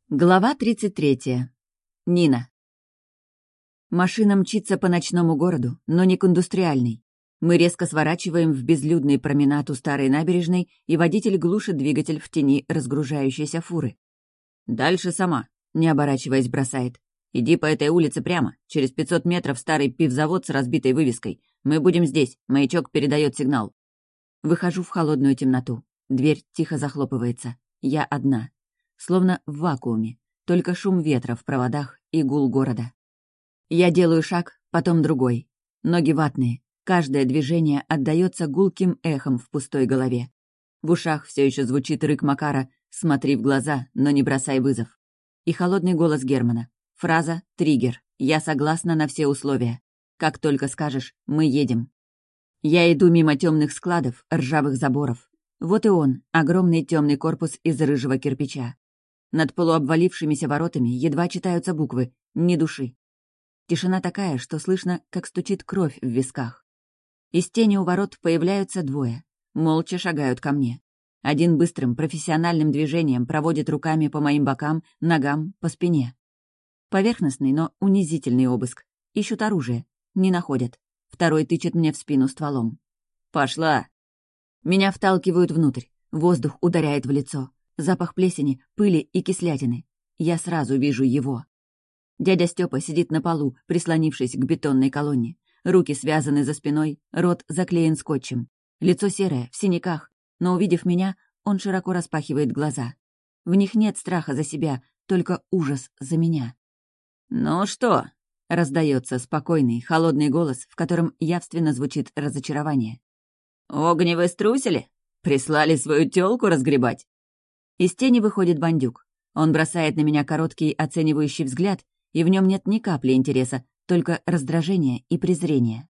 Глава 33. Нина. Машина мчится по ночному городу, но не к индустриальной. Мы резко сворачиваем в безлюдный променад у старой набережной, и водитель глушит двигатель в тени разгружающейся фуры. «Дальше сама», — не оборачиваясь, бросает. «Иди по этой улице прямо. Через 500 метров старый пивзавод с разбитой вывеской. Мы будем здесь. Маячок передает сигнал». Выхожу в холодную темноту. Дверь тихо захлопывается. Я одна. Словно в вакууме, только шум ветра в проводах и гул города. Я делаю шаг, потом другой. Ноги ватные, каждое движение отдаётся гулким эхом в пустой голове. В ушах все еще звучит рык Макара «Смотри в глаза, но не бросай вызов». И холодный голос Германа. Фраза «Триггер. Я согласна на все условия. Как только скажешь, мы едем». Я иду мимо темных складов, ржавых заборов. Вот и он, огромный темный корпус из рыжего кирпича. Над полуобвалившимися воротами едва читаются буквы «Ни души». Тишина такая, что слышно, как стучит кровь в висках. Из тени у ворот появляются двое. Молча шагают ко мне. Один быстрым, профессиональным движением проводит руками по моим бокам, ногам, по спине. Поверхностный, но унизительный обыск. Ищут оружие. Не находят. Второй тычет мне в спину стволом. «Пошла!» Меня вталкивают внутрь. Воздух ударяет в лицо. Запах плесени, пыли и кислятины. Я сразу вижу его. Дядя Степа сидит на полу, прислонившись к бетонной колонне. Руки связаны за спиной, рот заклеен скотчем. Лицо серое, в синяках, но, увидев меня, он широко распахивает глаза. В них нет страха за себя, только ужас за меня. «Ну что?» — раздается спокойный, холодный голос, в котором явственно звучит разочарование. «Огневы струсили? Прислали свою тёлку разгребать?» Из тени выходит бандюк. Он бросает на меня короткий оценивающий взгляд, и в нем нет ни капли интереса, только раздражение и презрение.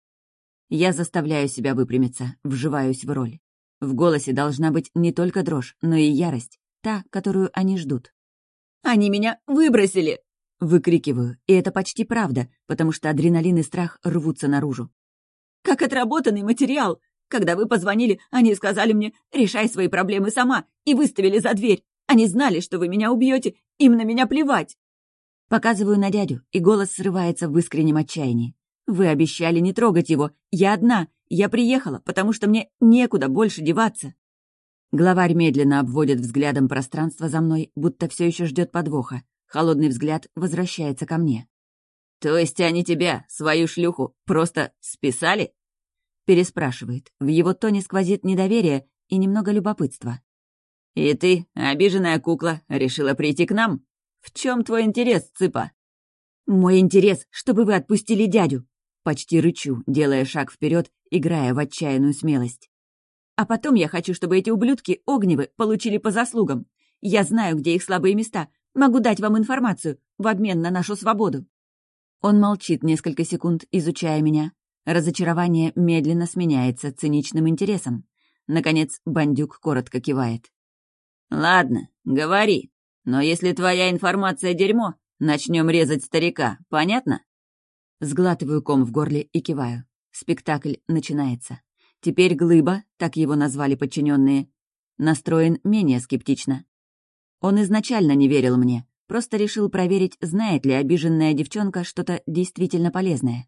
Я заставляю себя выпрямиться, вживаюсь в роль. В голосе должна быть не только дрожь, но и ярость, та, которую они ждут. «Они меня выбросили!» — выкрикиваю, и это почти правда, потому что адреналин и страх рвутся наружу. «Как отработанный материал! Когда вы позвонили, они сказали мне, решай свои проблемы сама, и выставили за дверь. Они знали, что вы меня убьете, им на меня плевать». Показываю на дядю, и голос срывается в искреннем отчаянии. «Вы обещали не трогать его. Я одна. Я приехала, потому что мне некуда больше деваться». Главарь медленно обводит взглядом пространство за мной, будто все еще ждет подвоха. Холодный взгляд возвращается ко мне. «То есть они тебя, свою шлюху, просто списали?» Переспрашивает. В его тоне сквозит недоверие и немного любопытства. «И ты, обиженная кукла, решила прийти к нам? В чем твой интерес, цыпа?» «Мой интерес, чтобы вы отпустили дядю!» Почти рычу, делая шаг вперед, играя в отчаянную смелость. «А потом я хочу, чтобы эти ублюдки Огневы получили по заслугам. Я знаю, где их слабые места. Могу дать вам информацию в обмен на нашу свободу». Он молчит несколько секунд, изучая меня. Разочарование медленно сменяется циничным интересом. Наконец, бандюк коротко кивает. «Ладно, говори. Но если твоя информация дерьмо, начнем резать старика, понятно?» Сглатываю ком в горле и киваю. Спектакль начинается. Теперь Глыба, так его назвали подчиненные, настроен менее скептично. Он изначально не верил мне, просто решил проверить, знает ли обиженная девчонка что-то действительно полезное.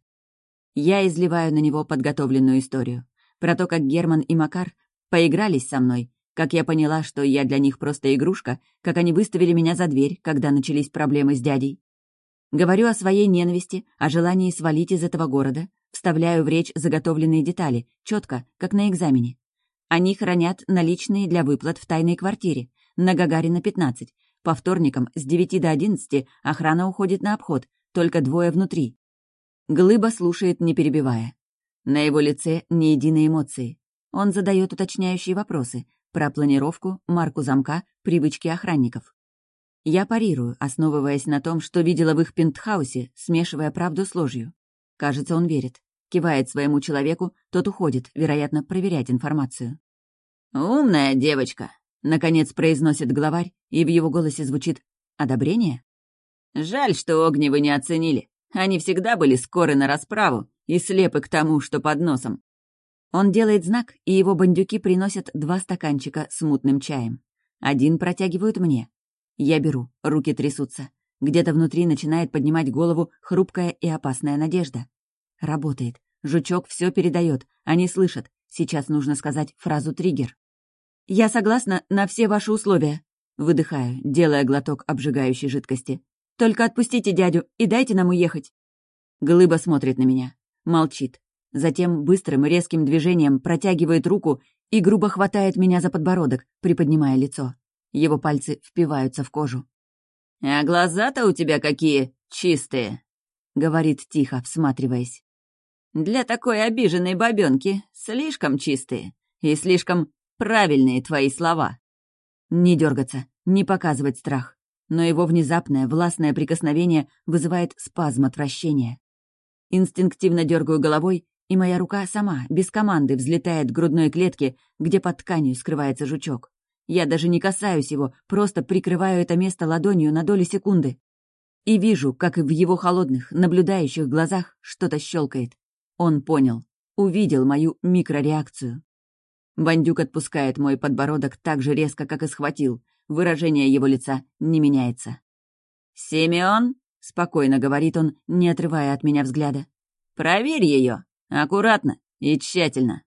Я изливаю на него подготовленную историю. Про то, как Герман и Макар поигрались со мной, как я поняла, что я для них просто игрушка, как они выставили меня за дверь, когда начались проблемы с дядей. Говорю о своей ненависти, о желании свалить из этого города, вставляю в речь заготовленные детали, четко, как на экзамене. Они хранят наличные для выплат в тайной квартире, на Гагарина, 15. По вторникам с 9 до 11 охрана уходит на обход, только двое внутри. Глыба слушает, не перебивая. На его лице ни единой эмоции. Он задает уточняющие вопросы про планировку, марку замка, привычки охранников. Я парирую, основываясь на том, что видела в их пентхаусе, смешивая правду с ложью. Кажется, он верит. Кивает своему человеку, тот уходит, вероятно, проверять информацию. «Умная девочка», — наконец произносит главарь, и в его голосе звучит одобрение. «Жаль, что Огневы не оценили. Они всегда были скоры на расправу и слепы к тому, что под носом». Он делает знак, и его бандюки приносят 2 стаканчика с мутным чаем. Один протягивают мне. Я беру, руки трясутся. Где-то внутри начинает поднимать голову хрупкая и опасная надежда. Работает. Жучок все передает. Они слышат. Сейчас нужно сказать фразу-триггер. «Я согласна на все ваши условия», — выдыхаю, делая глоток обжигающей жидкости. «Только отпустите дядю и дайте нам уехать». Глыба смотрит на меня. Молчит. Затем быстрым и резким движением протягивает руку и грубо хватает меня за подбородок, приподнимая лицо. Его пальцы впиваются в кожу. «А глаза-то у тебя какие чистые», — говорит тихо, всматриваясь. «Для такой обиженной бабёнки слишком чистые и слишком правильные твои слова». Не дергаться, не показывать страх. Но его внезапное, властное прикосновение вызывает спазм отвращения. Инстинктивно дергаю головой, и моя рука сама, без команды, взлетает к грудной клетке, где под тканью скрывается жучок. Я даже не касаюсь его, просто прикрываю это место ладонью на долю секунды. И вижу, как и в его холодных, наблюдающих глазах что-то щелкает. Он понял, увидел мою микрореакцию. Бандюк отпускает мой подбородок так же резко, как и схватил. Выражение его лица не меняется. «Семён?» — спокойно говорит он, не отрывая от меня взгляда. «Проверь ее, аккуратно и тщательно».